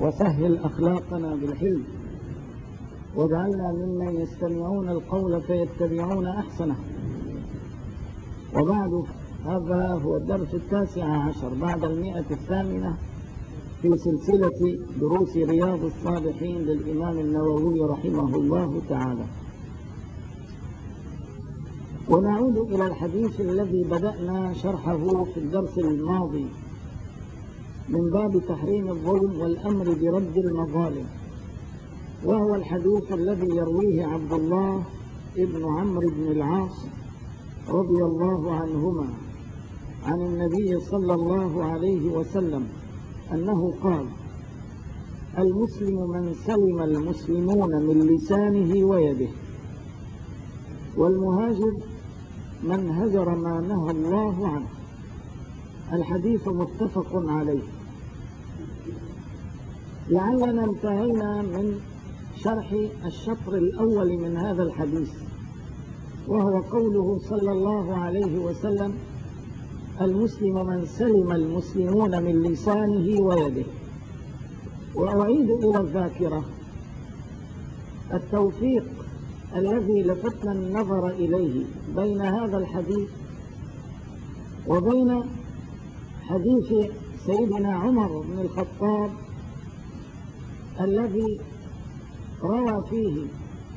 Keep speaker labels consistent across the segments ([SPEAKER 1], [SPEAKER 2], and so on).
[SPEAKER 1] وسهل أخلاقنا بالحلم، واجعلنا ممن يستمعون القول فيتبعون أحسنه. وبعد، هذا هو الدرس 19 بعد 108 في سلسلة دروس رياض الصالحين للإمام النووي رحمه الله تعالى. ونعود إلى الحديث الذي بدأنا شرحه في الدرس الماضي من باب تحريم الظلم والأمر برد المظالم، وهو الحديث الذي يرويه عبد الله ابن عمرو بن العاص رضي الله عنهما عن النبي صلى الله عليه وسلم أنه قال: المسلم من سلم المسلمون من لسانه ويده، والمهاجر من هجر ما نهى الله عنه. الحديث متفق عليه. لعلنا انتهينا من شرح الشطر الأول من هذا الحديث، وهو قوله صلى الله عليه وسلم: المسلم من سلم المسلمون من لسانه ويده. وأعيد إلى الذاكرة التوفيق الذي لفتنا النظر إليه بين هذا الحديث وبين حديث سيدنا عمر بن الخطاب الذي روى فيه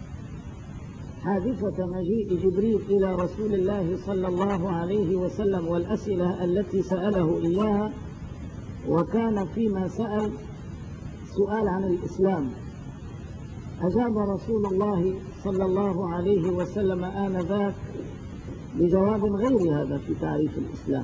[SPEAKER 1] حادثة مجيء جبريل إلى رسول الله صلى الله عليه وسلم والأسئلة التي سأله إياها. وكان فيما سأل سؤال عن الإسلام، أجاب رسول الله صلى الله عليه وسلم آنذاك بجواب غير هذا في تعريف الإسلام،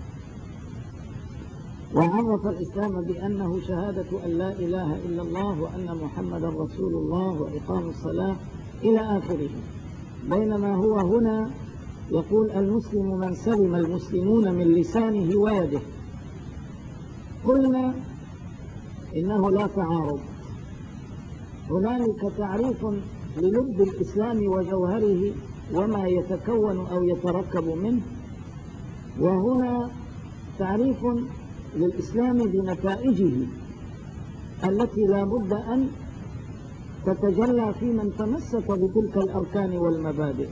[SPEAKER 1] وعرف الإسلام بأنه شهادة أن لا إله إلا الله وأن محمدا رسول الله وإقام الصلاة إلى آخره. بينما هو هنا يقول: المسلم من سلم المسلمون من لسانه ويده. قلنا إنه لا تعارض، هنالك تعريف للب الإسلام وجوهره وما يتكون أو يتركب منه، وهنا تعريف للإسلام بنتائجه التي لا بد أن تتجلى في من تمسك بتلك الأركان والمبادئ.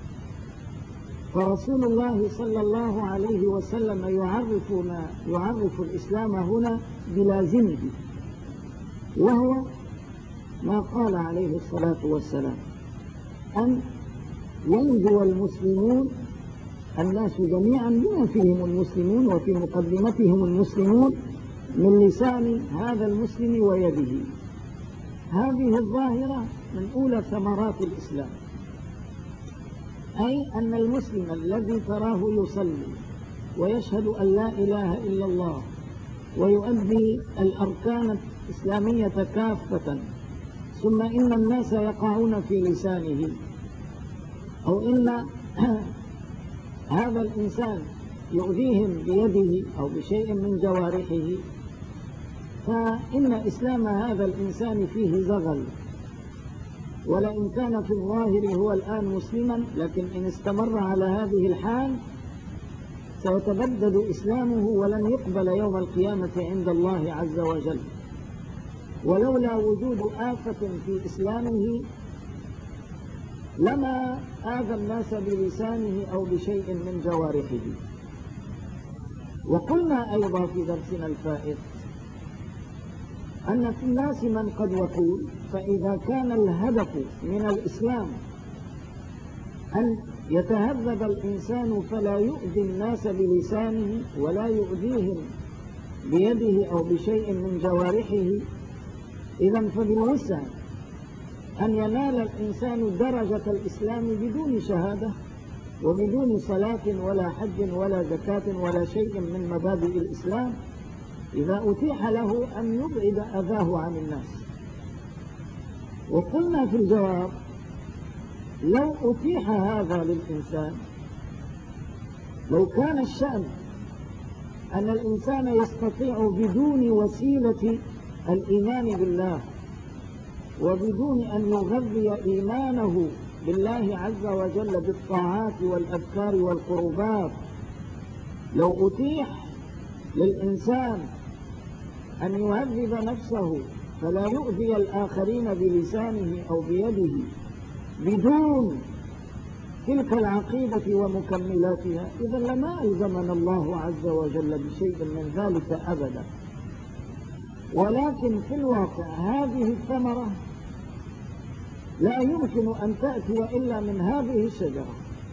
[SPEAKER 1] فرسول الله صلى الله عليه وسلم يعرف الإسلام هنا بلازمه، وهو ما قال عليه الصلاة والسلام: أن ينجو المسلمون الناس جميعا بما فيهم المسلمون وفي مقدمتهم المسلمون من لسان هذا المسلم ويده. هذه الظاهرة من أولى ثمرات الإسلام، أي أن المسلم الذي تراه يصلي ويشهد أن لا إله إلا الله ويؤدي الأركان الإسلامية كافة، ثم إن الناس يقعون في لسانه، أو إن هذا الإنسان يؤذيهم بيده أو بشيء من جوارحه، فإن إسلام هذا الإنسان فيه زغل. ولئن كان في الظاهر هو الآن مسلما، لكن إن استمر على هذه الحال سيتبدد إسلامه ولن يقبل يوم القيامة عند الله عز وجل. ولولا وجود آفة في إسلامه لما آذى الناس بلسانه أو بشيء من جوارحه. وقلنا أيضا في درسنا الفائت أن في الناس من قد يقول: فإذا كان الهدف من الإسلام أن يتهذب الإنسان فلا يؤذي الناس بلسانه ولا يؤذيهم بيده أو بشيء من جوارحه، إذن فبالوسع أن ينال الإنسان درجة الإسلام بدون شهادة وبدون صلاة ولا حج ولا زكاة ولا شيء من مبادئ الإسلام، إذا أتيح له أن يبعد أذاه عن الناس. وقلنا في الجواب: لو أتيح هذا للإنسان، لو كان الشأن أن الإنسان يستطيع بدون وسيلة الإيمان بالله وبدون أن يغذي إيمانه بالله عز وجل بالطاعات والأذكار والقربات، لو أتيح للإنسان أن يهذب نفسه فلا يؤذي الآخرين بلسانه أو بيده بدون تلك العقيدة ومكملاتها، إذا لما ألزمنا الله عز وجل بشيء من ذلك أبدا. ولكن في الواقع هذه الثمرة لا يمكن أن تأتي إلا من هذه الشجرة.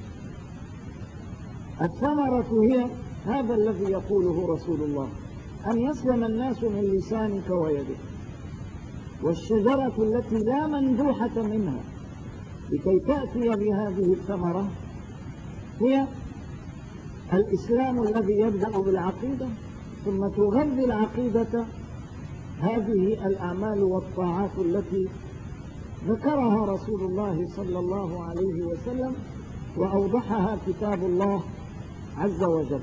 [SPEAKER 1] الثمرة هي هذا الذي يقوله رسول الله، أن يسلم الناس من لسانك ويدك. والشجرة التي لا مندوحة منها لكي تأتي بهذه الثمرة هي الإسلام الذي يبدأ بالعقيدة، ثم تغذي العقيدة هذه الأعمال والطاعات التي ذكرها رسول الله صلى الله عليه وسلم وأوضحها كتاب الله عز وجل.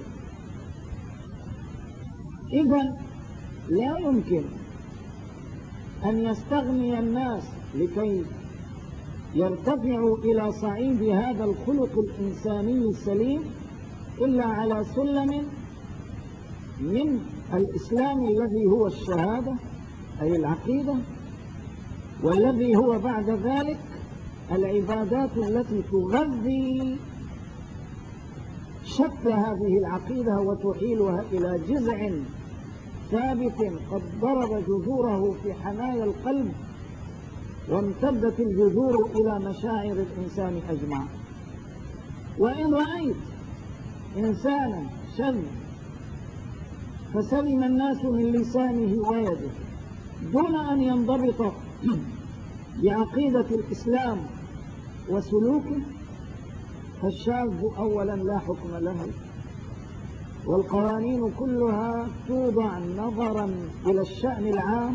[SPEAKER 1] إذن لا يمكن أن يستغني الناس لكي يرتفعوا إلى صعيد هذا الخلق الإنساني السليم إلا على سلم من الإسلام الذي هو الشهادة أي العقيدة، والذي هو بعد ذلك العبادات التي تغذي شتى هذه العقيدة وتحيلها إلى جذع ثابت قد ضرب جذوره في حنايا القلب وامتدت الجذور إلى مشاعر الإنسان أجمع. وإن رأيت إنسانا شذ فسلم الناس من لسانه ويده دون أن ينضبط بعقيدة الإسلام وسلوكه، فالشاذ أولا لا حكم له، والقوانين كلها توضع نظرا إلى الشأن العام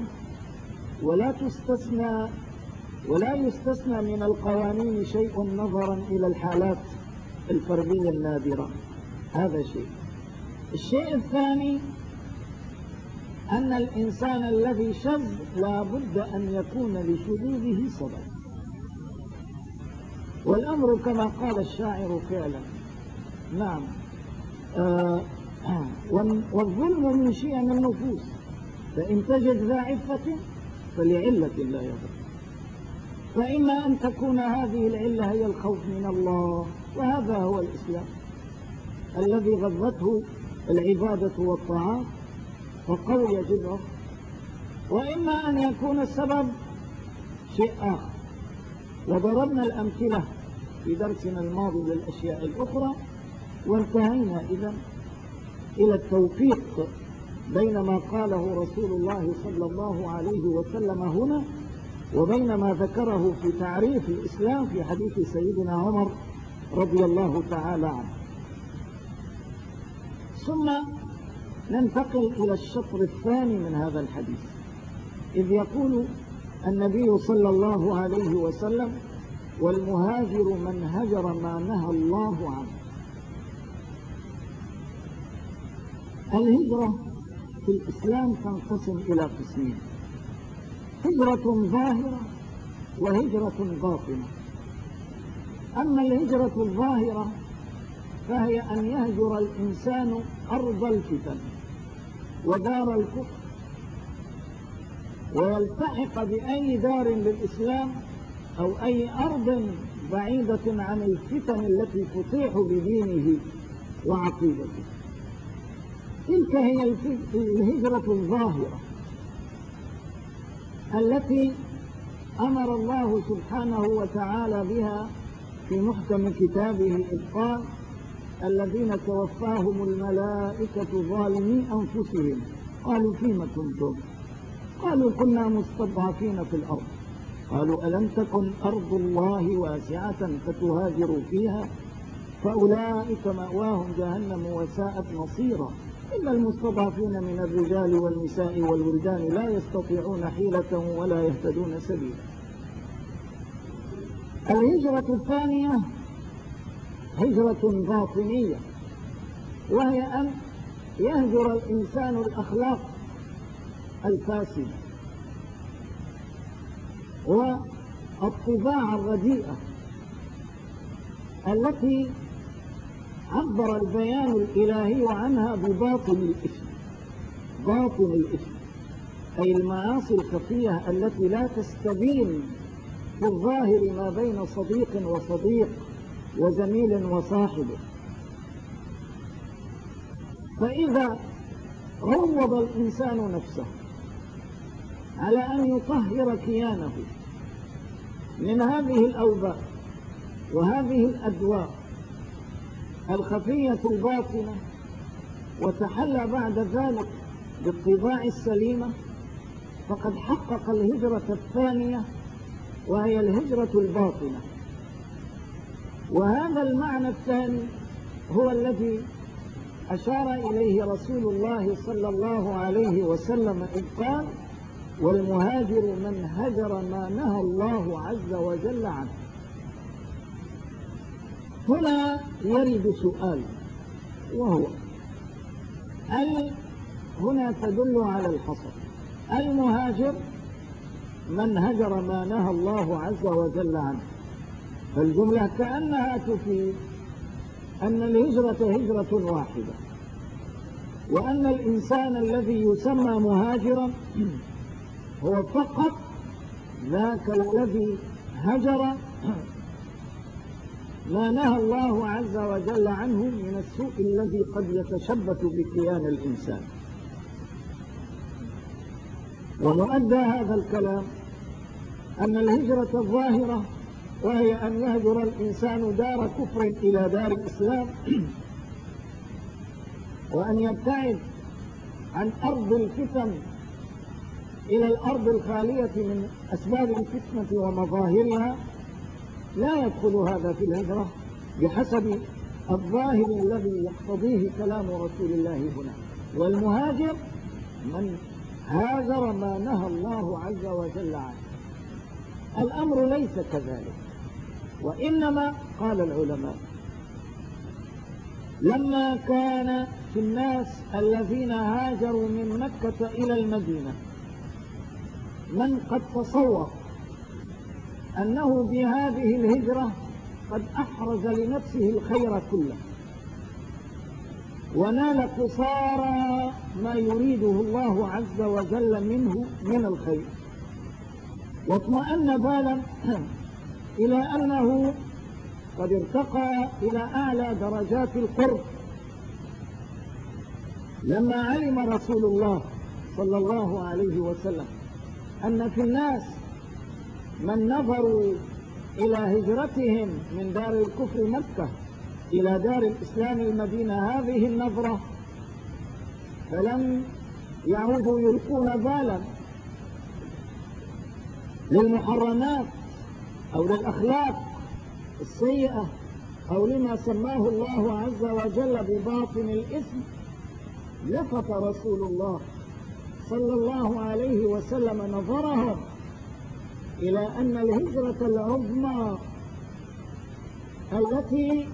[SPEAKER 1] ولا يستثنى من القوانين شيء نظرا إلى الحالات الفردية النادرة. هذا شيء. الشيء الثاني أن الإنسان الذي شذ لا بد أن يكون لشذوذه سبب، والأمر كما قال الشاعر فعلا. نعم. والظلم من شيم النفوس، فإن تجد ذا عفة فلعلة لا يضر، فإما أن تكون هذه العلة هي الخوف من الله، وهذا هو الإسلام الذي غذته العبادة والطاعات وقوي جذعه، وإما أن يكون السبب شيء آخر. وضربنا الأمثلة في درسنا الماضي للأشياء الأخرى، وانتهينا إذن إلى التوفيق بين ما قاله رسول الله صلى الله عليه وسلم هنا وبين ما ذكره في تعريف الإسلام في حديث سيدنا عمر رضي الله تعالى عنه. ثم ننتقل إلى الشطر الثاني من هذا الحديث، إذ يقول النبي صلى الله عليه وسلم: والمهاجر من هجر ما نهى الله عنه. الهجرة في الإسلام تنقسم إلى قسمين: هجرة ظاهرة وهجرة باطنة. أما الهجرة الظاهرة فهي أن يهجر الإنسان أرض الفتن ودار الكفر ويلتحق بأي دار للإسلام أو أي أرض بعيدة عن الفتن التي تطيح بدينه وعقيدته. تلك هي الهجرة الظاهرة التي أمر الله سبحانه وتعالى بها في محكم كتابه إذ قال: الذين توفاهم الملائكة ظالمي أنفسهم قالوا فيم كنتم؟ قالوا كنا مستضعفين في الأرض. قالوا ألم تكن أرض الله واسعة فتهاجروا فيها فأولئك مأواهم جهنم وساءت مصيرا إلا المستضعفين من الرجال والنساء والولدان لا يستطيعون حيلة ولا يهتدون سبيلا. الهجرة الثانية هجرة باطنية، وهي أن يهجر الإنسان الأخلاق الفاسدة والطباع الرديئة التي عبر البيان الإلهي عنها بباطن الإثم. باطن الإثم أي المعاصي الخفية التي لا تستبين في الظاهر ما بين صديق وصديق وزميل وصاحب. فإذا روض الإنسان نفسه على أن يطهر كيانه من هذه الأوباء وهذه الأدواء الخفية الباطنة، وتحلى بعد ذلك بالطباع السليمة، فقد حقق الهجرة الثانية، وهي الهجرة الباطنة. وهذا المعنى الثاني هو الذي أشار إليه رسول الله صلى الله عليه وسلم إذ قال: والمهاجر من هجر ما نهى الله عز وجل عنه. هنا يرد سؤال، وهو هنا تدل على الحصر. المهاجر من هجر ما نهى الله عز وجل عنه، فالجملة كأنها تفيد أن الهجرة هجرة واحدة، وأن الإنسان الذي يسمى مهاجرا هو فقط ذاك الذي هجر ما نهى الله عز وجل عنه من السوء الذي قد يتشبث بكيان الإنسان. ومؤدى هذا الكلام أن الهجرة الظاهرة، وهي أن يهجر الإنسان دار كفر إلى دار الإسلام، وأن يبتعد عن أرض الفتن إلى الأرض الخالية من أسباب الفتنة ومظاهرها، لا يدخل هذا في الهجرة بحسب الظاهر الذي يقتضيه كلام رسول الله هنا. والمهاجر من هاجر ما نهى الله عز وجل عنه. الأمر ليس كذلك، وإنما قال العلماء: لما كان في الناس الذين هاجروا من مكة إلى المدينة من قد تصور أنه بهذه الهجرة قد أحرز لنفسه الخير كله، ونال قصارى ما يريده الله عز وجل منه من الخير، واطمأن بالا إلى أنه قد ارتقى إلى أعلى درجات القرب. لما علم رسول الله صلى الله عليه وسلم أن في الناس من نظروا إلى هجرتهم من دار الكفر مكة إلى دار الإسلام المدينة هذه النظرة، فلم يعودوا يلقون بالا للمحرمات أو للأخلاق السيئة أو لما سماه الله عز وجل بباطن الإثم، لفت رسول الله صلى الله عليه وسلم نظرهم إلى أن الهجرة العظمى التي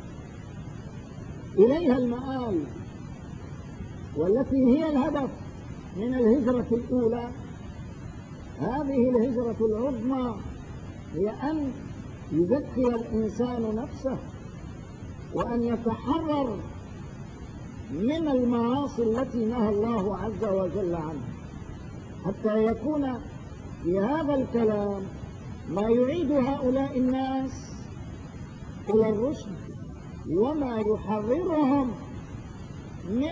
[SPEAKER 1] إليها المآل والتي هي الهدف من الهجرة الأولى، هذه الهجرة العظمى هي أن يزكي الإنسان نفسه، وأن يتحرر من المعاصي التي نهى الله عز وجل عنها، حتى يكون في هذا الكلام ما يعيد هؤلاء الناس إلى الرشد، وما يحررهم من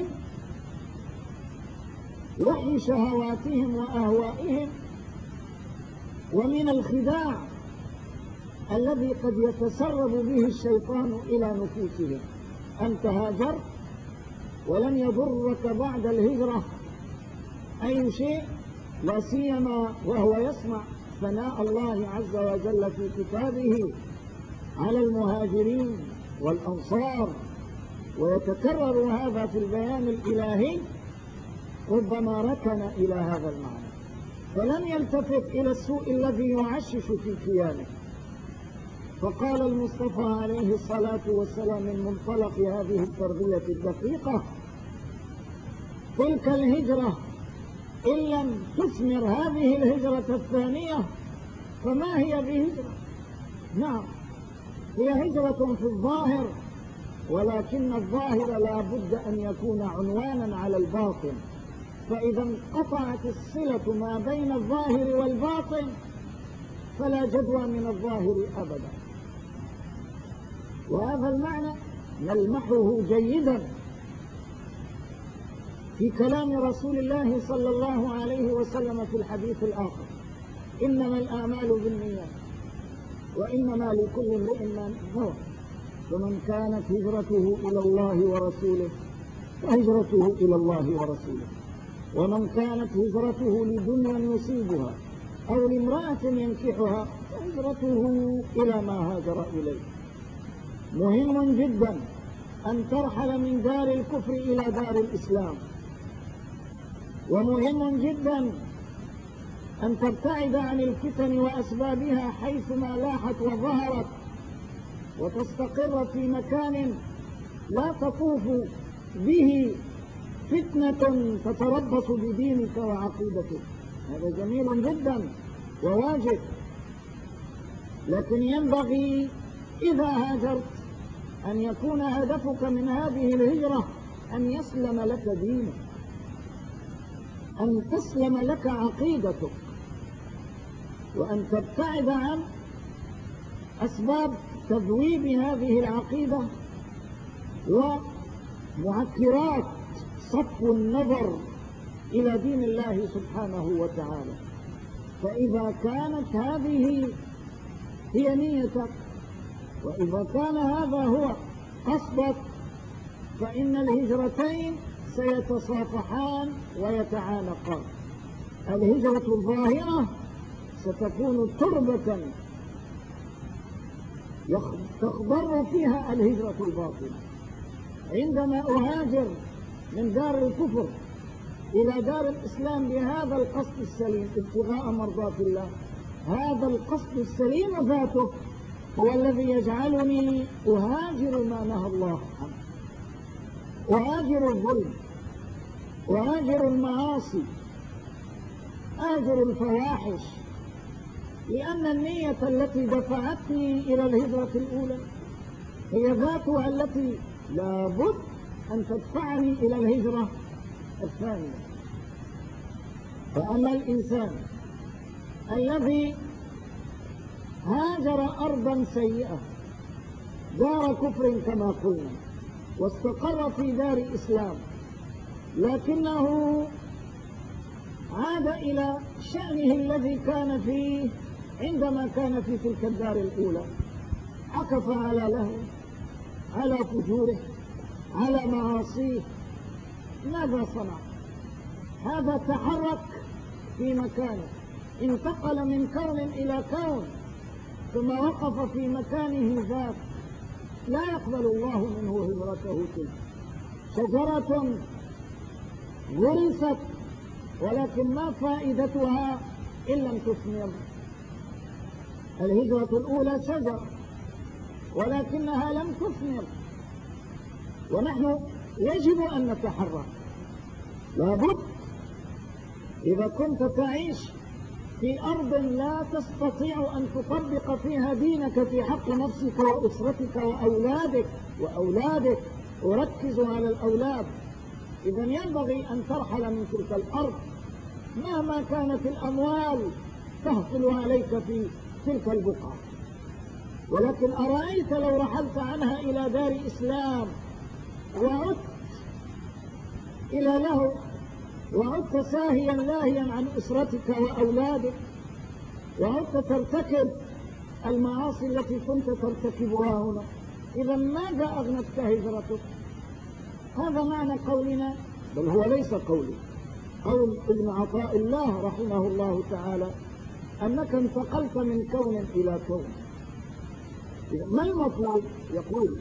[SPEAKER 1] وحي شهواتهم وأهوائهم، ومن الخداع الذي قد يتسرب به الشيطان إلى نفوسهم. أنت هاجرت ولم يضرك بعد الهجرة أي شيء، لا سيما وهو يسمع ثناء الله عز وجل في كتابه على المهاجرين والأنصار، ويتكرر هذا في البيان الإلهي، ربما ركن إلى هذا المعنى فلم يلتفت إلى السوء الذي يعشش في كيانه. فقال المصطفى عليه الصلاة والسلام من منطلق هذه التربية الدقيقة: تلك الهجرة إن لم تثمر هذه الهجرة الثانية فما هي بهجرة؟ نعم، هي هجرة في الظاهر، ولكن الظاهر لا بد أن يكون عنوانا على الباطن، فإذا انقطعت الصلة ما بين الظاهر والباطن فلا جدوى من الظاهر أبدا. وهذا المعنى نلمحه جيدا في كلام رسول الله صلى الله عليه وسلم في الحديث الآخر: إنما الأعمال بالنيات وإنما لكل امرئ ما نوى، فمن كانت هجرته إلى الله ورسوله فهجرته إلى الله ورسوله، ومن كانت هجرته لدنيا يصيبها أو لامرأة ينكحها فهجرته إلى ما هاجر إليه. مهم جدا أن ترحل من دار الكفر إلى دار الإسلام، ومهم جدا أن تبتعد عن الفتن وأسبابها حيثما لاحت وظهرت، وتستقر في مكان لا تطوف به فتنة تتربص بدينك وعقيدتك. هذا جميل جدا وواجب، لكن ينبغي إذا هاجرت أن يكون هدفك من هذه الهجرة أن يسلم لك دينك، أن تسلم لك عقيدتك، وأن تبتعد عن أسباب تذويب هذه العقيدة ومعكرات صفو النظر إلى دين الله سبحانه وتعالى. فإذا كانت هذه هي نيتك وإذا كان هذا هو قصدك فإن الهجرتين سيتصافحان ويتعانقان. الهجرة الظاهرة ستكون تربة تخضر فيها الهجرة الباطنة. عندما أهاجر من دار الكفر إلى دار الإسلام بهذا القصد السليم ابتغاء مرضات الله، هذا القصد السليم ذاته هو الذي يجعلني أهاجر ما نهى الله عنه، أهاجر الظلم، أهاجر المعاصي، أهاجر الفواحش، لأن النية التي دفعتني إلى الهجرة الأولى هي ذاتها التي لابد أن تدفعني إلى الهجرة الثانية. فأما الإنسان الذي هاجر أرضا سيئة دار كفر كما قلنا واستقر في دار إسلام، لكنه عاد إلى شأنه الذي كان فيه عندما كان في تلك الدار الأولى، عكف على لهوه، على فجوره، على معاصيه، ماذا صنع؟ هذا تحرك في مكانه، انتقل من كون إلى كون، ثم وقف في مكانه ذات لا يقبل الله منه هجرته تلك. شجرة غرست ولكن ما فائدتها إن لم تثمر. الهجرة الأولى شجرة ولكنها لم تثمر، ونحن يجب أن نتحرك. لابد إذا كنت تعيش في أرض لا تستطيع أن تطبق فيها دينك في حق نفسك وأسرتك وأولادك، وركز على الأولاد، إذا ينبغي أن ترحل من تلك الأرض مهما كانت الأموال تهطل عليك في تلك البقعة. ولكن أرأيت لو رحلت عنها إلى دار إسلام وعدت إلى له وعدت ساهيا لاهيا عن أسرتك وأولادك، وعدت ترتكب المعاصي التي كنت ترتكبها هنا، إذا ماذا أغنتك هجرتك؟ هذا معنى قولنا، بل هو ليس قولي، قول ابن عطاء الله رحمه الله تعالى، أنك انتقلت من كون إلى كون. ما المطلوب؟ يقول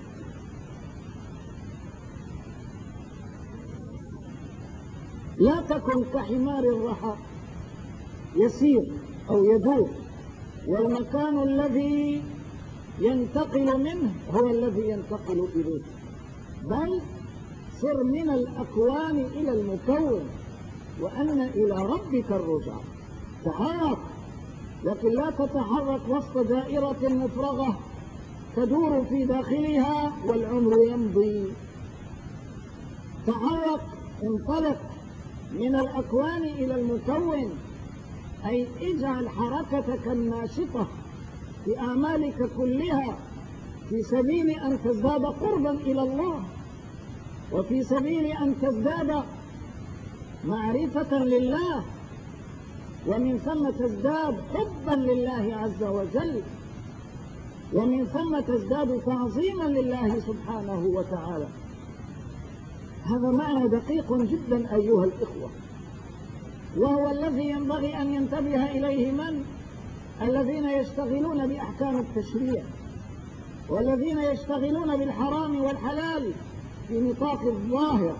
[SPEAKER 1] لا تكن كحمار الرحى يسير أو يدور، والمكان الذي ينتقل منه هو الذي ينتقل إليه، بل سر من الأكوان إلى المكون، وأن إلى ربك الرجع. تحرك، لكن لا تتحرك وسط دائرة مفرغة تدور في داخلها والعمر يمضي. تحرك، انطلق، من الأكوان إلى المكون، أي اجعل حركتك الناشطة في أعمالك كلها في سبيل أن تزداد قربا إلى الله، وفي سبيل أن تزداد معرفة لله، ومن ثم تزداد حبا لله عز وجل، ومن ثم تزداد تعظيما لله سبحانه وتعالى. هذا معنى دقيق جدا أيها الإخوة، وهو الذي ينبغي أن ينتبه إليه الذين يشتغلون بأحكام التشريع، والذين يشتغلون بالحرام والحلال في نطاق الظاهر،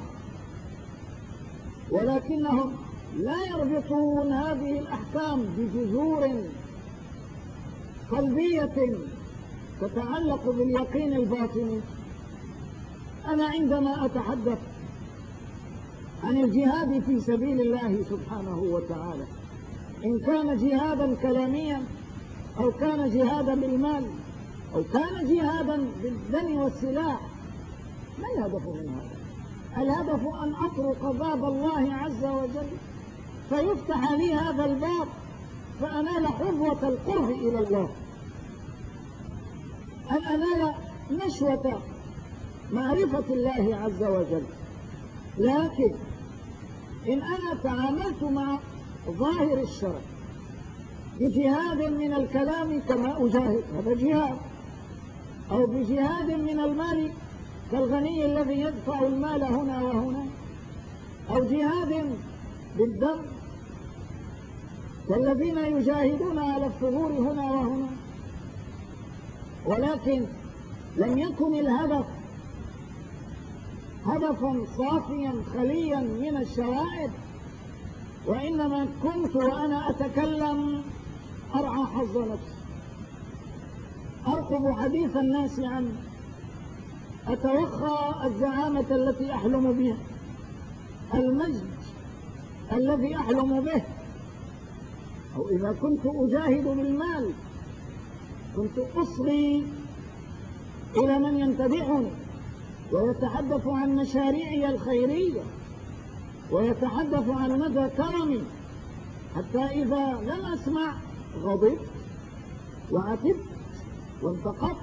[SPEAKER 1] ولكنهم لا يربطون هذه الأحكام بجذور قلبية تتعلق باليقين الباطني. أنا عندما أتحدث عن الجهاد في سبيل الله سبحانه وتعالى، إن كان جهادا كلاميا أو كان جهادا بالمال أو كان جهادا بالدم والسلاح، ما الهدف من هذا؟ الهدف أن أطرق باب الله عز وجل فيفتح لي هذا الباب فأنال حظوة القرب إلى الله، أن أنال نشوة معرفة الله عز وجل. لكن إن أنا تعاملت مع ظاهر الشرع بجهاد من الكلام كما أجاهد، هذا جهاد، أو بجهاد من المال كالغني الذي يدفع المال هنا وهنا، أو جهاد بالدم كالذين يجاهدون على الثغور هنا وهنا، ولكن لم يكن الهدف هدفا صافيا خليا من الشوائب، وإنما كنت وأنا أتكلم أرعى حظ نفسي، أرقب حديث الناس عني، أتوخى الزعامة التي أحلم بها، المجد الذي أحلم به. أو إذا كنت أجاهد بالمال كنت أصغي إلى من ينتبعني ويتحدث عن مشاريعي الخيرية ويتحدث عن مدى كرمي، حتى إذا لم أسمع غضبت وعتبت وانتقدت.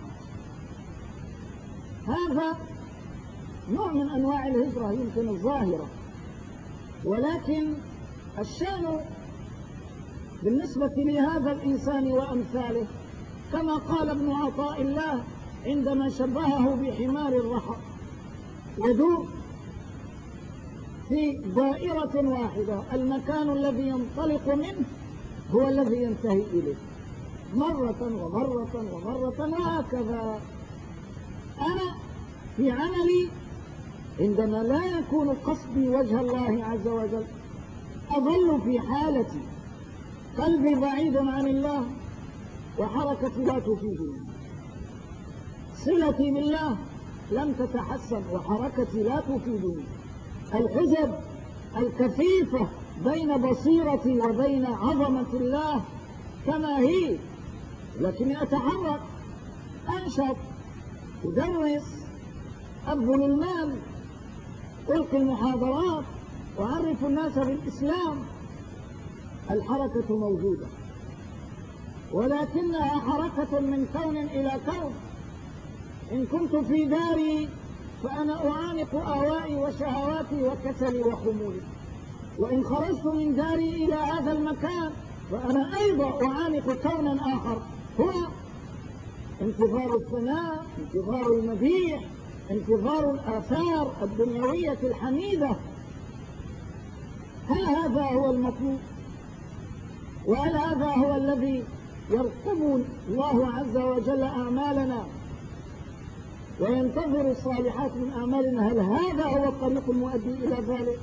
[SPEAKER 1] هذا نوع من أنواع الهجرة يمكن الظاهرة، ولكن الشأن بالنسبة لهذا الإنسان وأمثاله كما قال ابن عطاء الله عندما شبهه بحمار الرحى، يدور في دائرة واحدة، المكان الذي ينطلق منه هو الذي ينتهي إليه مرة ومرة ومرة وهكذا. أنا في عملي عندما لا يكون قصدي وجه الله عز وجل أظل في حالتي، قلبي بعيد عن الله وحركتي لا تفيدني، صلتي بالله لم تتحسن وحركتي لا تفيدني، الحجب الكثيفة بين بصيرتي وبين عظمة الله كما هي، لكني أتحرك، أنشط، أدرس، أبذل المال، ألقي المحاضرات، أعرف الناس بالإسلام، الحركة موجودة، ولكنها حركة من كون إلى كون. إن كنت في داري فأنا أعانق آوائي وشهواتي وكسلي وخمولي، وإن خرجت من داري إلى هذا المكان فأنا أيضا أعانق كونا آخر، هو انتظار الثناء، انتظار المديح، انتظار الآثار الدنيوية الحميدة. هل هذا هو المطلوب؟ وهل هذا هو الذي يرقب الله عز وجل أعمالنا وينتظر الصالحات من أعمالنا؟ هل هذا هو الطريق المؤدي إلى ذلك؟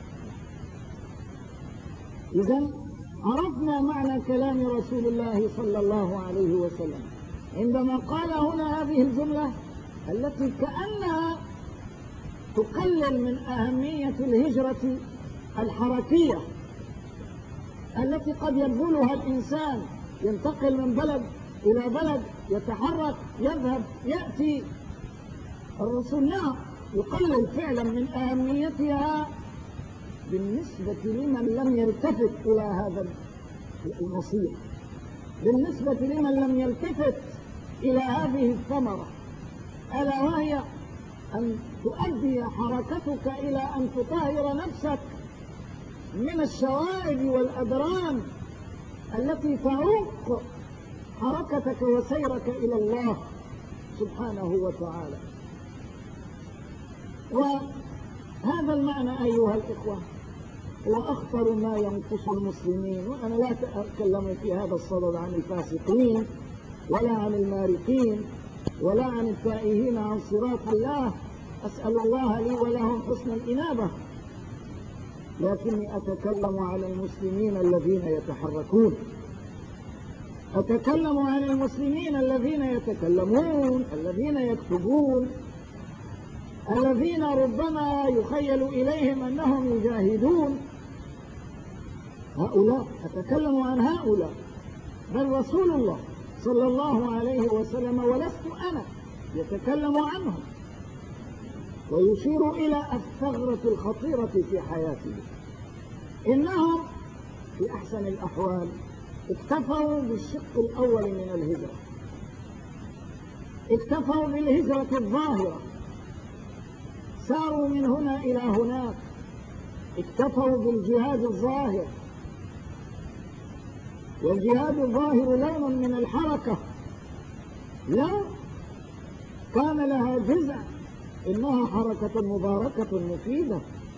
[SPEAKER 1] إذن عرفنا معنى كلام رسول الله صلى الله عليه وسلم عندما قال هنا هذه الجملة التي كأنها تقلل من أهمية الهجرة الحركية التي قد يبذلها الإنسان، ينتقل من بلد إلى بلد، يتحرك، يذهب، يأتي. الرسول نعم يقلل فعلا من أهميتها بالنسبة لمن لم يلتفت إلى هذا المصير، بالنسبة لمن لم يلتفت إلى هذه الثمرة، ألا وهي أن تؤدي حركتك إلى أن تطهر نفسك من الشوائب والأدران التي تعوق حركتك وسيرك إلى الله سبحانه وتعالى. وهذا المعنى أيها الإخوة هو أخطر ما ينقص المسلمين. وأنا لا أتكلم في هذا الصدد عن الفاسقين ولا عن المارقين ولا عن التائهين عن صراط الله، أسأل الله لي ولهم حسن الإنابة، لكني أتكلم عن المسلمين الذين يتحركون، أتكلم عن المسلمين الذين يتكلمون، الذين يكتبون، الذين ربما يخيل إليهم أنهم يجاهدون. هؤلاء أتكلم عن هؤلاء، بل رسول الله صلى الله عليه وسلم ولست أنا يتكلم عنهم ويشير إلى الثغرة الخطيرة في حياته. إنهم في أحسن الأحوال اكتفوا بالشق الأول من الهجرة، اكتفوا بالهجرة الظاهرة، ساروا من هنا إلى هناك، اكتفوا بالجهاد الظاهر، والجهاد الظاهر لون من الحركة، لا كان لها جزء، إنها حركة مباركة مفيدة.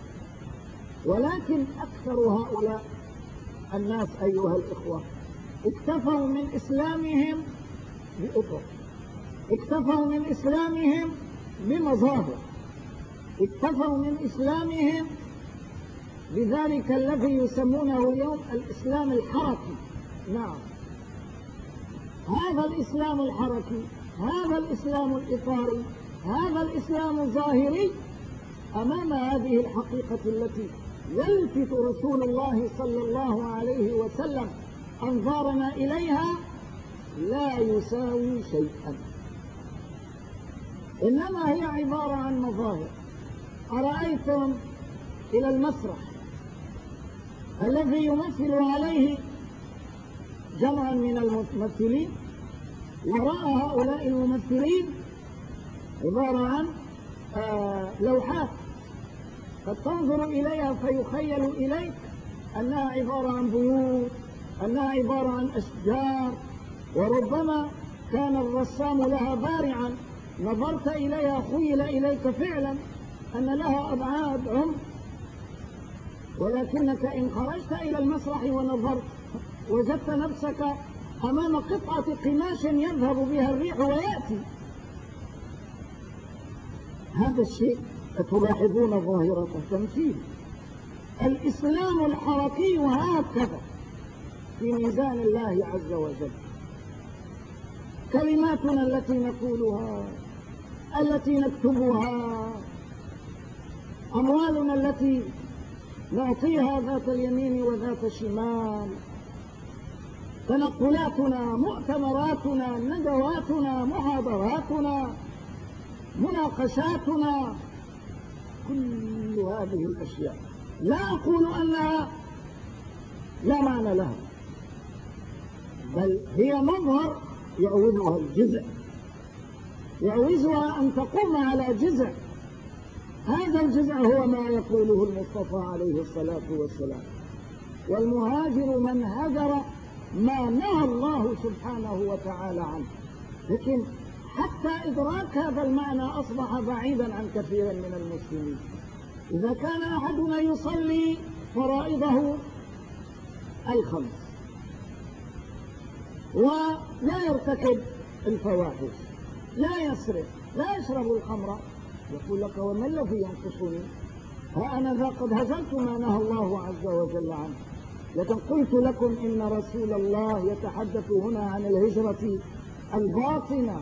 [SPEAKER 1] ولكن أكثر هؤلاء الناس أيها الإخوة اكتفوا من إسلامهم بأطر، اكتفوا من إسلامهم بمظاهر، اكتفوا من إسلامهم بذلك الذي يسمونه اليوم الإسلام الحركي. نعم، هذا الإسلام الحركي، هذا الإسلام الإطاري، هذا الإسلام الظاهري أمام هذه الحقيقة التي يلفت رسول الله صلى الله عليه وسلم أنظارنا إليها لا يساوي شيئا، إنما هي عبارة عن مظاهر. أرأيتم إلى المسرح الذي يمثل عليه جمعا من الممثلين، وراء هؤلاء الممثلين عبارة عن لوحات قد تنظر إليها فيخيل إليك أنها عبارة عن بيوت، أنها عبارة عن أشجار، وربما كان الرسام لها بارعا، نظرت إليها خيل إليك فعلا أن لها أبعاد عمق، ولكنك إن خرجت إلى المسرح ونظرت وجدت نفسك أمام قطعة قماش يذهب بها الريح ويأتي. هذا الشيء تلاحظون ظاهرة تمثيل. الإسلام الحركي هكذا في ميزان الله عز وجل. كلماتنا التي نقولها، التي نكتبها، أموالنا التي نعطيها ذات اليمين وذات الشمال، تنقلاتنا، مؤتمراتنا، ندواتنا، محاضراتنا، مناقشاتنا، كل هذه الأشياء لا أقول أنها لا معنى لها، بل هي مظهر يعوزها الجزء، يعوزها أن تقوم على جزء. هذا الجزء هو ما يقوله المصطفى عليه الصلاة والسلام: والمهاجر من هجر ما نهى الله سبحانه وتعالى عنه. لكن حتى إدراك هذا المعنى أصبح بعيدا عن كثير من المسلمين. إذا كان أحدنا يصلي فرائضه الخمس ولا يرتكب الفواحش، لا يسرق، لا يشرب الخمر، يقول لك: وما الذي ينقصني؟ ها أنا ذا قد هزلت ما نهى الله عز وجل عنه. لكن قلت لكم إن رسول الله يتحدث هنا عن الهجرة الباطنة،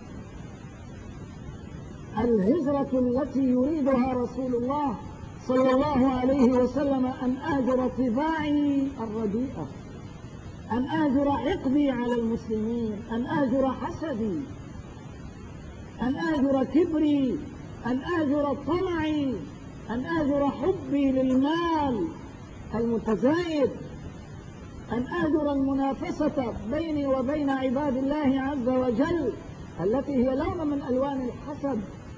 [SPEAKER 1] الهجرة التي يريدها رسول الله صلى الله عليه وسلم، أن أهجر طباعي الرديئة، أن أهجر حقدي على المسلمين، أن أهجر حسدي، أن أهجر كبري، أن أهجر طمعي، أن أهجر حبي للمال المتزايد، أن أهجر المنافسة بيني وبين عباد الله عز وجل التي هي لون من ألوان الحسد.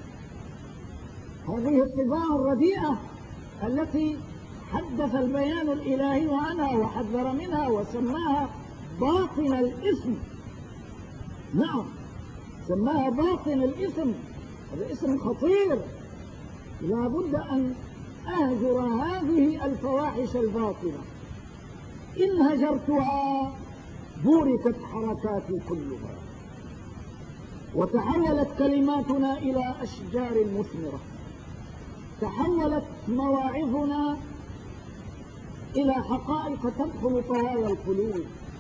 [SPEAKER 1] هذه الطباع الرديئة التي حدث البيان الإلهي عنها وحذر منها وسماها باطن الإثم. نعم، سماها باطن الإثم، هذا اسم خطير. لا بد أن أهجر هذه الفواحش الباطنة. إن هجرتها بوركت حركاتي كلها، وتحولت كلماتنا إلى أشجار مثمرة، تحولت مواعظنا إلى حقائق تدخل طوال القلوب،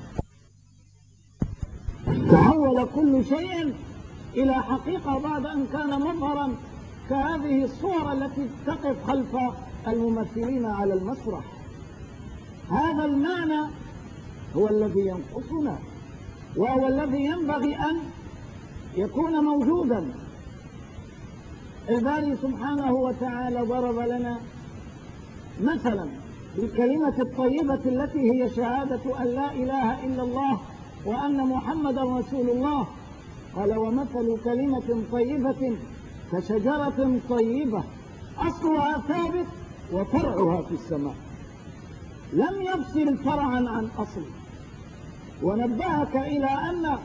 [SPEAKER 1] تحول كل شيء إلى حقيقة بعد أن كان مظهرا كهذه الصور التي تقف خلف الممثلين على المسرح. هذا المعنى هو الذي ينقصنا، وهو الذي ينبغي أن يكون موجودا. الباري سبحانه وتعالى ضرب لنا مثلا بالكلمة الطيبة التي هي شهادة أن لا إله إلا الله وأن محمدا رسول الله. قال: ومثل كلمة طيبة كشجرة طيبة أصلها ثابت وفرعها في السماء. لم يفصل فرعا عن أصله، ونبهك إلى أن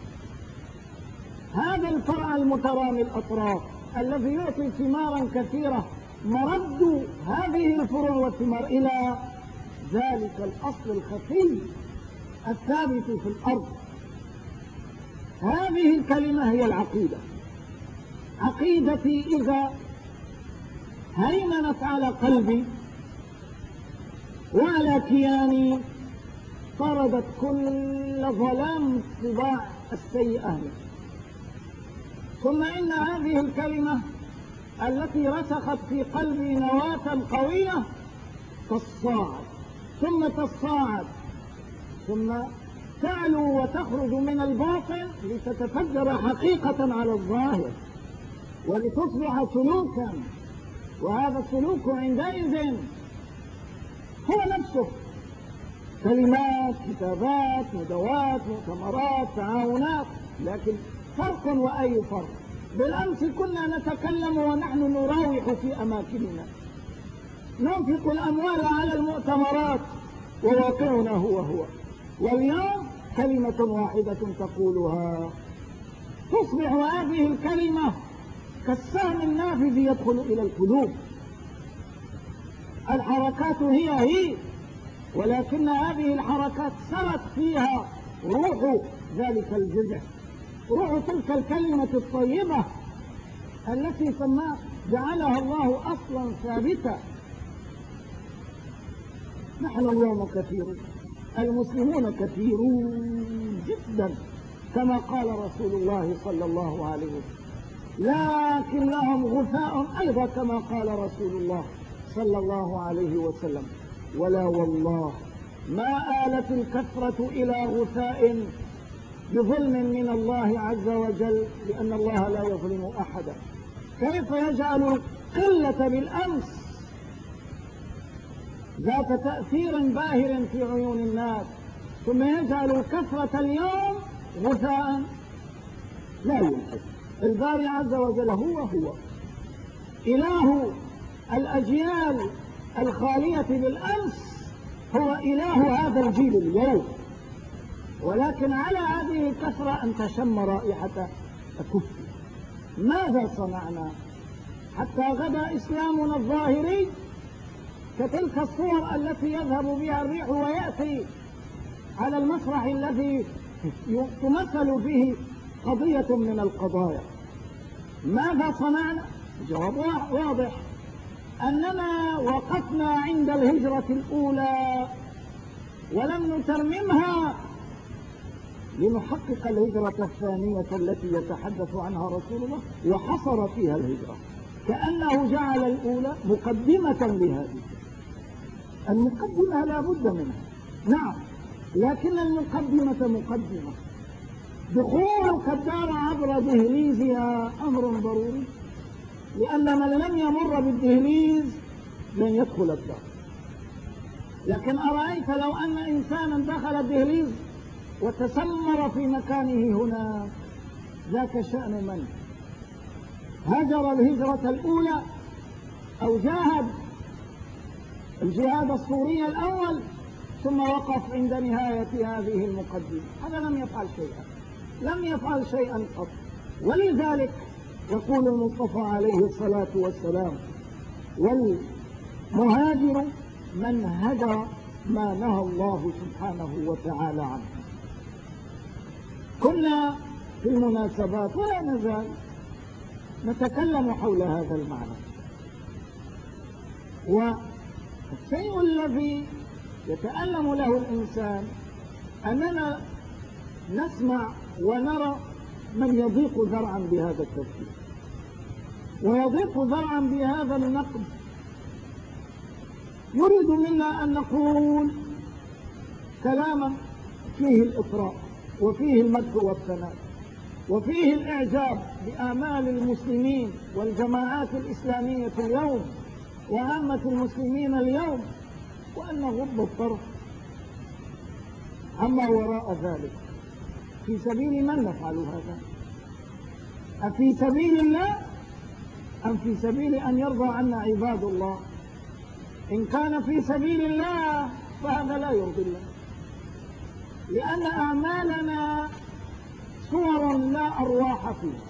[SPEAKER 1] هذا الفرع المترامي الأطراف الذي يعطي ثمارا كثيرة مرد هذه الفروع والثمار إلى ذلك الأصل الخفي الثابت في الأرض. هذه الكلمة هي العقيدة. عقيدتي إذا هيمنت على قلبي وعلى كياني طردت كل ظلام الطباع السيئة. ثم إن هذه الكلمة التي رسخت في قلبي نواة قوية تصاعد ثم تصاعد ثم تعلو وتخرج من الباطن لتتفجر حقيقة على الظاهر ولتصبح سلوكا. وهذا السلوك عندئذ هو نفسه كلمات، كتابات، ندوات، مؤتمرات، تعاونات، لكن فرق وأي فرق. بالأمس كنا نتكلم ونحن نراوح في أماكننا، ننفق الأموال على المؤتمرات وواقعنا هو، واليوم كلمة واحدة تقولها تصبح هذه الكلمة كالسهم النافذ يدخل إلى القلوب. الحركات هي ولكن هذه الحركات سرت فيها روح ذلك الجذع، روح تلك الكلمة الطيبة التي جعلها الله أصلا ثابتا. نحن اليوم كثيرون، المسلمون كثيرون جدا كما قال رسول الله صلى الله عليه وسلم، لكن لهم غثاء أيضا كما قال رسول الله صلى الله عليه وسلم. ولا والله ما آلت الكثرة إلى غثاء بظلم من الله عز وجل، لأن الله لا يظلم أحدا. كيف يجعل القلة بالأمس ذات تأثير باهر في عيون الناس ثم يجعل الكثرة اليوم غثاء؟ لا يمكن. الباري عز وجل هو إله الأجيال الخالية بالأمس، هو إله هذا الجيل اليوم، ولكن على هذه الكثرة أن تشم رائحة الكفر. ماذا صنعنا حتى غدا إسلامنا الظاهري كتلك الصور التي يذهب بها الريح ويأتي على المسرح الذي تمثل فيه قضية من القضايا؟ ماذا صنعنا؟ الجواب واضح، أننا وقفنا عند الهجرة الأولى ولم نتممها لنحقق الهجرة الثانية التي يتحدث عنها رسول الله وحصر فيها الهجرة، كأنه جعل الأولى مقدمة لهذه. المقدمة لا بد منها، نعم، لكن المقدمة مقدمة. دخولك الدار عبر دهليزها أمر ضروري، لأن من لم يمر بالدهليز لن يدخل الدار. لكن أرأيت لو أن إنسانا دخل الدهليز وتسمر في مكانه هنا، ذاك شأن من هجر الهجرة الأولى أو جاهد الجهاد السوري الأول ثم وقف عند نهاية هذه المقدمة. هذا لم يفعل شيئا، لم يفعل شيئا قط. ولذلك يقول المصطفى عليه الصلاة والسلام: والمهاجر من هجر ما نهى الله سبحانه وتعالى عنه. كنا في المناسبات ولا نزال نتكلم حول هذا المعنى، والشيء الذي يتألم له الإنسان أننا نسمع ونرى من يضيق ذرعا بهذا التفكير ويضيق ذرعا بهذا النقد، يريد منا أن نقول كلاما فيه الإطراء وفيه المدح والثناء وفيه الإعجاب بآمال المسلمين والجماعات الإسلامية اليوم وعامة المسلمين اليوم، وأن نغض الطرف عما وراء ذلك. في سبيل من نفعل هذا؟ أفي سبيل الله أم في سبيل أن يرضى عنا عباد الله؟ إن كان في سبيل الله فهذا لا يرضي الله، لأن أعمالنا صور لا أرواح فيها.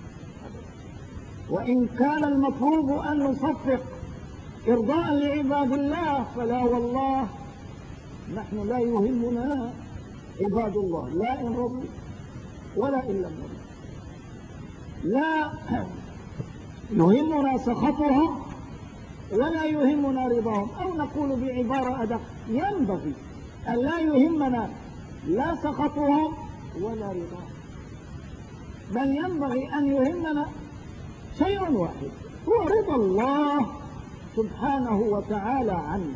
[SPEAKER 1] وإن كان المطلوب أن نصفق إرضاء لعباد الله فلا والله، نحن لا يهمنا عباد الله، لا إن رضوا ولا إن لم يرضوا. لا يهمنا سخطهم ولا يهمنا رضاهم، أو نقول بعبارة أدق: ينبغي أن لا يهمنا لا سخطهم ولا رضاهم، بل ينبغي أن يهمنا شيء واحد، هو رضا الله سبحانه وتعالى عنا.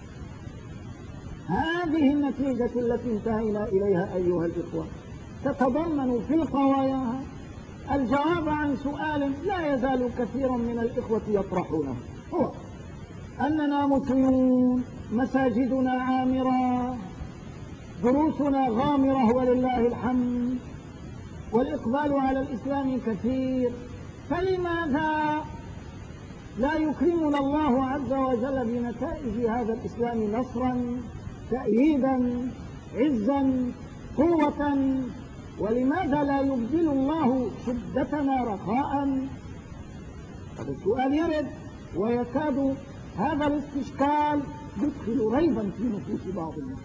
[SPEAKER 1] هذه النتيجة التي انتهينا إليها أيها الإخوة تتضمن في قواياها الجواب عن سؤال لا يزال كثيرا من الإخوة يطرحونه، هو أننا مسلمون، مساجدنا عامرة، دروسنا غامرة ولله الحمد، والإقبال على الإسلام كثير، فلماذا لا يكرمنا الله عز وجل بنتائج هذا الإسلام نصرا، تأييدا، عزا، قوة؟ ولماذا لا يبدل الله شدتنا رخاء؟ هذا السؤال يرد، ويكاد هذا الاستشكال يدخل ريبا في نفوس بعض الناس.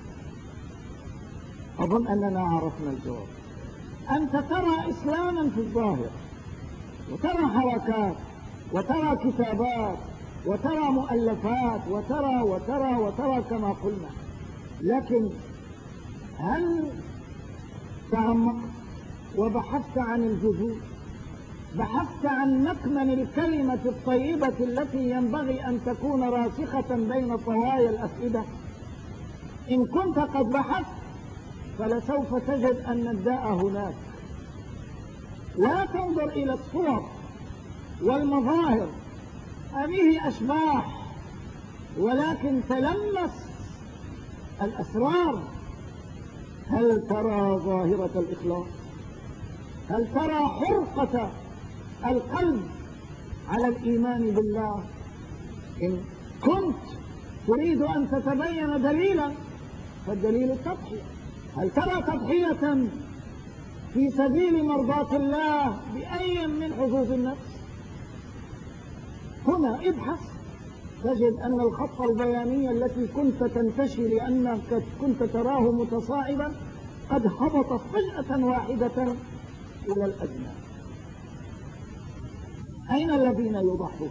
[SPEAKER 1] أظن أننا عرفنا الجواب. أنت ترى إسلاما في الظاهر، وترى حركات، وترى كتابات، وترى مؤلفات، وترى كما قلنا، لكن هل تعمقت وبحثت عن الجذور؟ بحثت عن مكمن الكلمة الطيبة التي ينبغي أن تكون راسخة بين طوايا الأفئدة؟ إن كنت قد بحثت فلسوف تجد أن الداء هناك. لا تنظر إلى الصور والمظاهر، هذه أشباح، ولكن تلمس الأسرار. هل ترى ظاهرة الإخلاص؟ هل ترى حرقة القلب على الإيمان بالله؟ إن كنت تريد أن تتبين دليلا فالدليل التضحية. هل ترى تضحية في سبيل مرضاة الله بأي من حظوظ النفس؟ هنا ابحث تجد أن الخط البياني التي كنت تنتشي لأنك كنت تراه متصاعدا قد هبط فجأة واحدة إلى الأدنى. أين الذين يضحون؟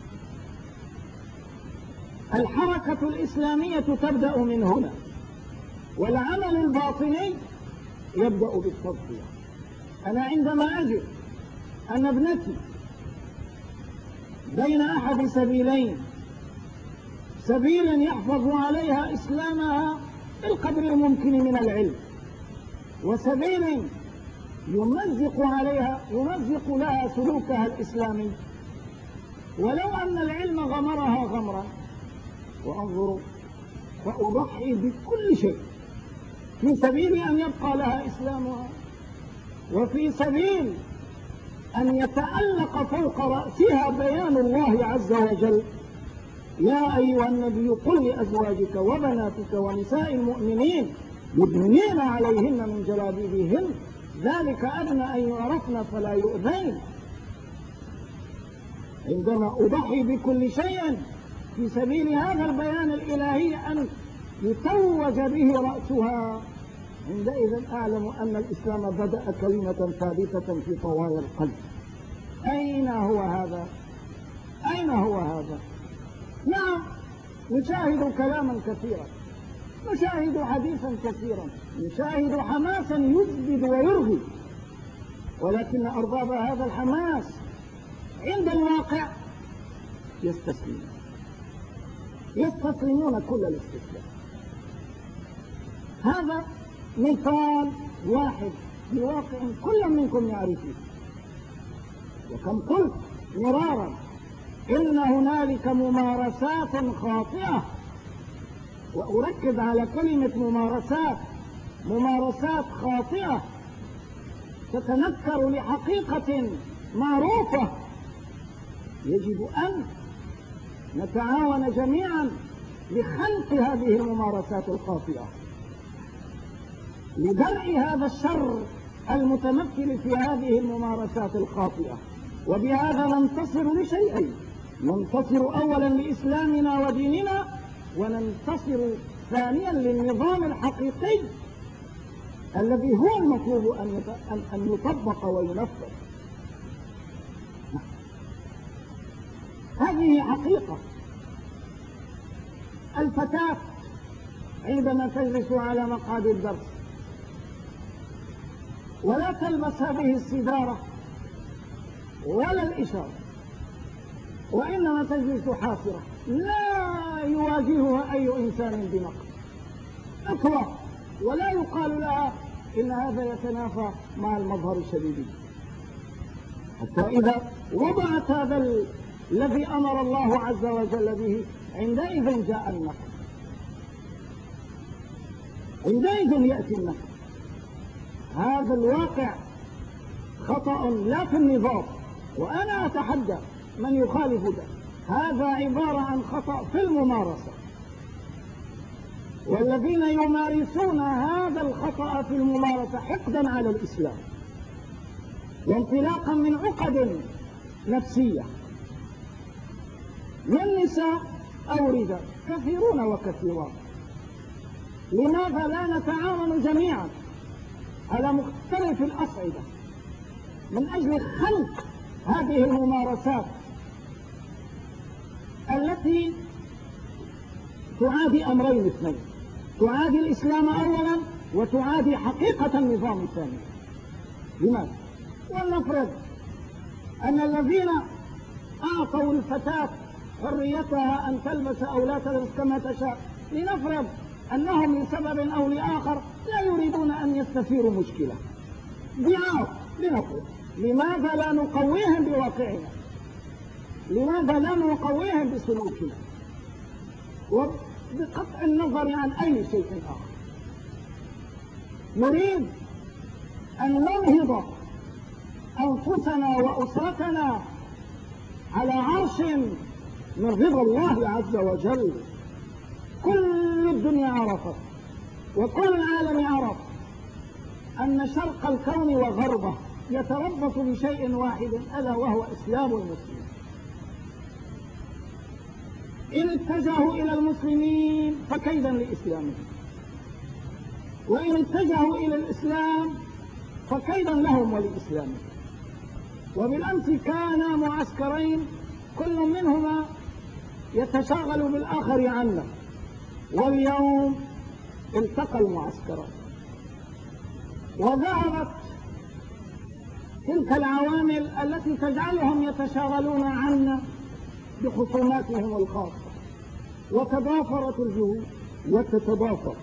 [SPEAKER 1] الحركة الإسلامية تبدأ من هنا، والعمل الباطني يبدأ بالتضحية. أنا عندما أجد أن ابنتي بين أحد سبيلين، سبيل يحفظ عليها إسلامها بالقدر الممكن من العلم، وسبيل يمزق لها سلوكها الإسلامي، ولو أن العلم غمرها غمرا. وانظروا، فأضحي بكل شيء في سبيل أن يبقى لها إسلامها، وفي سبيل أن يتألق فوق رأسها بيان الله عز وجل: يا أيها النبي قل لأزواجك وبناتك ونساء المؤمنين يدنين عليهن من جلابيبهن ذلك أدنى أن يعرفن فلا يؤذين. عندما أضحي بكل شيء في سبيل هذا البيان الإلهي أن يتوج به رأسها، عندئذ أعلم أن الإسلام بدأ كلمة ثابتة في طوايا القلب. أين هو هذا؟ أين هو هذا؟ نعم، نشاهد كلاما كثيرا، نشاهد حديثا كثيرا، نشاهد حماسا يزبد ويرغي، ولكن أرباب هذا الحماس عند الواقع يستسلمون كل الاستسلام. هذا مثال واحد بواقع كل منكم يعرفه. وكم قلت مرارا إن هنالك ممارسات خاطئة، وأركز على كلمة ممارسات خاطئة تتنكر لحقيقة معروفة. يجب أن نتعاون جميعا لخلق هذه الممارسات الخاطئة، لدرء هذا الشر المتمثل في هذه الممارسات الخاطئة. وبهذا ننتصر لشيئين: ننتصر أولا لإسلامنا وديننا، وننتصر ثانيا للنظام الحقيقي الذي هو المطلوب أن يطبق وينفذ. هذه حقيقة. الفتاة عندما تجلس على مقعد الدرس ولا تلبس هذه السدارة ولا الإشارة، وإنما تجلس حافرة، لا يواجهها أي إنسان بنقد إطلاقا، ولا يقال لها إن هذا يتنافى مع المظهر الشديد، حتى إذا وضعت هذا الذي أمر الله عز وجل به عندئذ جاء النقد، عندئذ يأتي النقد. هذا الواقع خطأ لا في النظام، وأنا أتحدى من يخالف ده. هذا عبارة عن خطأ في الممارسة، والذين يمارسون هذا الخطأ في الممارسة حقدا على الإسلام وانطلاقا من عقد نفسية من نساء أو رجال كثيرون وكثيرات. لماذا لا نتعاون جميعا على مختلف الأصعدة من أجل خلق هذه الممارسات التي تعادي أمرين اثنين: تعادي الإسلام أولا، وتعادي حقيقة النظام ثانيا. لماذا؟ ولنفرض أن الذين أعطوا الفتاة حريتها أن تلبس أو لا تلبس كما تشاء، لنفرض أنهم لسبب أو لآخر لا يريدون أن يستثيروا مشكلة ضعاف. لنفرض، لماذا لا نقويهم بواقعنا؟ لماذا لا نقويهم بسلوكنا؟ وبقطع النظر عن أي شيء آخر، نريد أن ننهض أنفسنا وأسرتنا على عرش من رضا الله عز وجل. كل الدنيا عرفت وكل العالم عرف أن شرق الكون وغربه يتربص بشيء واحد، ألا وهو إسلام المسلمين. إن اتجهوا إلى المسلمين فكيدا لإسلامهم، وإن اتجهوا إلى الإسلام فكيدا لهم ولإسلامهم. وبالأمس كان معسكرين كل منهما يتشاغل بالآخر عنا، واليوم التقى المعسكران، وذهبت تلك العوامل التي تجعلهم يتشاغلون عنا بخصوماتهم الخاصة، وتضافرت الجهود وتتضافر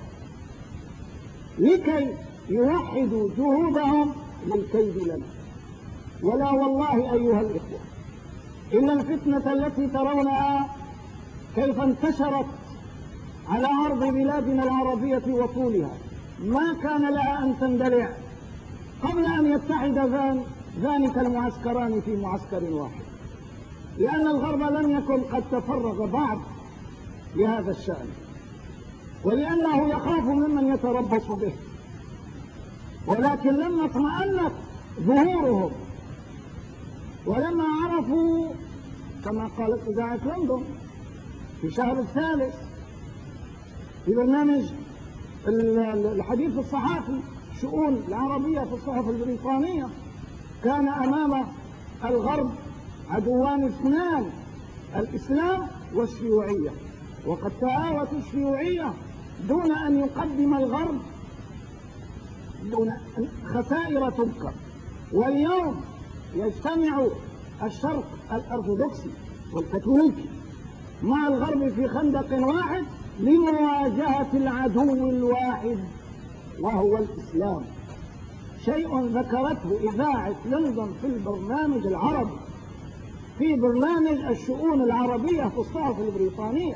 [SPEAKER 1] لكي يوحدوا جهودهم للكيد لنا. ولا والله أيها الإخوة، إن الفتنة التي ترونها كيف انتشرت على أرض بلادنا العربية وطولها ما كان لها أن تندلع قبل أن يتحد ذلك المعسكران في معسكر واحد، لأن الغرب لم يكن قد تفرغ بعد لهذا الشأن، ولأنه يخاف ممن يتربص به. ولكن لما اطمأنت ظهورهم ولما عرفوا كما قالت إذاعة لندن في شهر الثالث في برنامج الحديث الصحافي شؤون العربية في الصحف البريطانية، كان أمام الغرب عدوان اثنان، الإسلام والشيوعية، وقد تهاوت الشيوعية دون أن يقدم الغرب دون خسائر تذكر. واليوم يجتمع الشرق الأرثوذكسي والكاثوليكي مع الغرب في خندق واحد لمواجهة العدو الواحد وهو الإسلام، شيء ذكرته إذاعة لندن في البرنامج العربي في برنامج الشؤون العربية في الصحف البريطانية.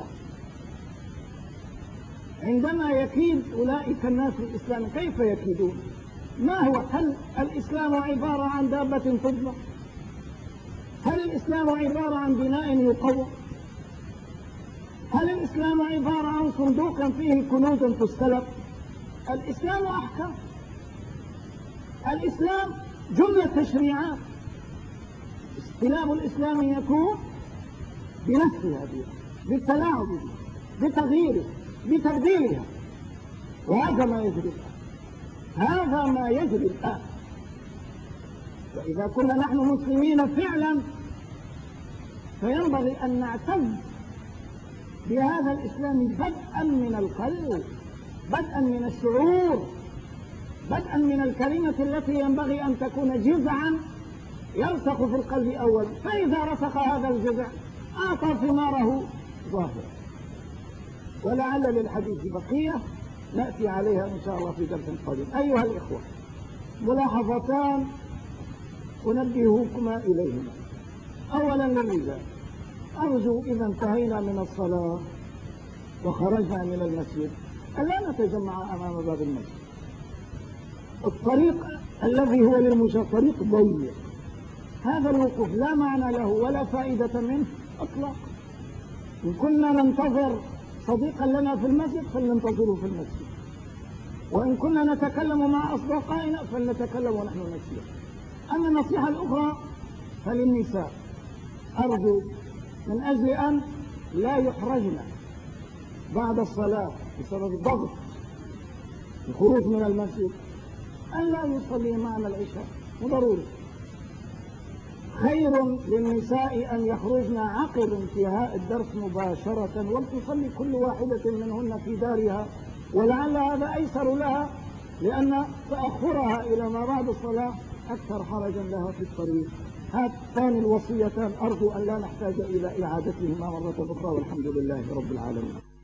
[SPEAKER 1] عندما يكيد أولئك الناس الإسلام كيف يكيدون؟ ما هو؟ هل الإسلام عبارة عن دابة تذبح؟ هل الإسلام عبارة عن بناء يقوم؟ هل الإسلام عبارة عن صندوق فيه كنوز تستلف؟ الإسلام أحكام، الإسلام جملة تشريعات، استلام الإسلام يكون بنفسها بالتلاعب بتغييره بتبديلها، وهذا ما يجري الآن، هذا ما يجري الآن. وإذا كنا نحن مسلمين فعلا فينبغي أن نعتز بهذا الإسلام بدءا من القلب، بدءا من الشعور، بدءا من الكلمة التي ينبغي أن تكون جذعا يرسخ في القلب أولا، فإذا رسخ هذا الجذع أعطى ثماره ظاهرة. ولعل للحديث بقية نأتي عليها إن شاء الله في درس قادم. أيها الإخوة، ملاحظتان أنبهكما إليهما. أولا للرجال، أرجو إذا انتهينا من الصلاة وخرجنا من المسجد ألا نتجمع أمام باب المسجد. الطريق الذي هو للمشاة طريق ضيق، هذا الوقوف لا معنى له ولا فائدة منه أطلاقا. إن كنا ننتظر صديقا لنا في المسجد فلننتظره في المسجد، وإن كنا نتكلم مع أصدقائنا فلنتكلم ونحن نسير. أما النصيحة الأخرى فللنساء، أرجو من أجل أن لا يحرجن بعد الصلاة بسبب الضغط الخروج من المسجد أن لا يصلي معنا العشاء، وضروري خير للنساء أن يخرجن عقب انتهاء الدرس مباشرة ولتصلي كل واحدة منهن في دارها، ولعل هذا أيسر لها لأن تأخرها إلى ما بعد الصلاة أكثر حرجا لها في الطريق. هاتان الوصيتان أرجو أن لا نحتاج إلى إعادتهما مرة أخرى، والحمد لله رب العالمين.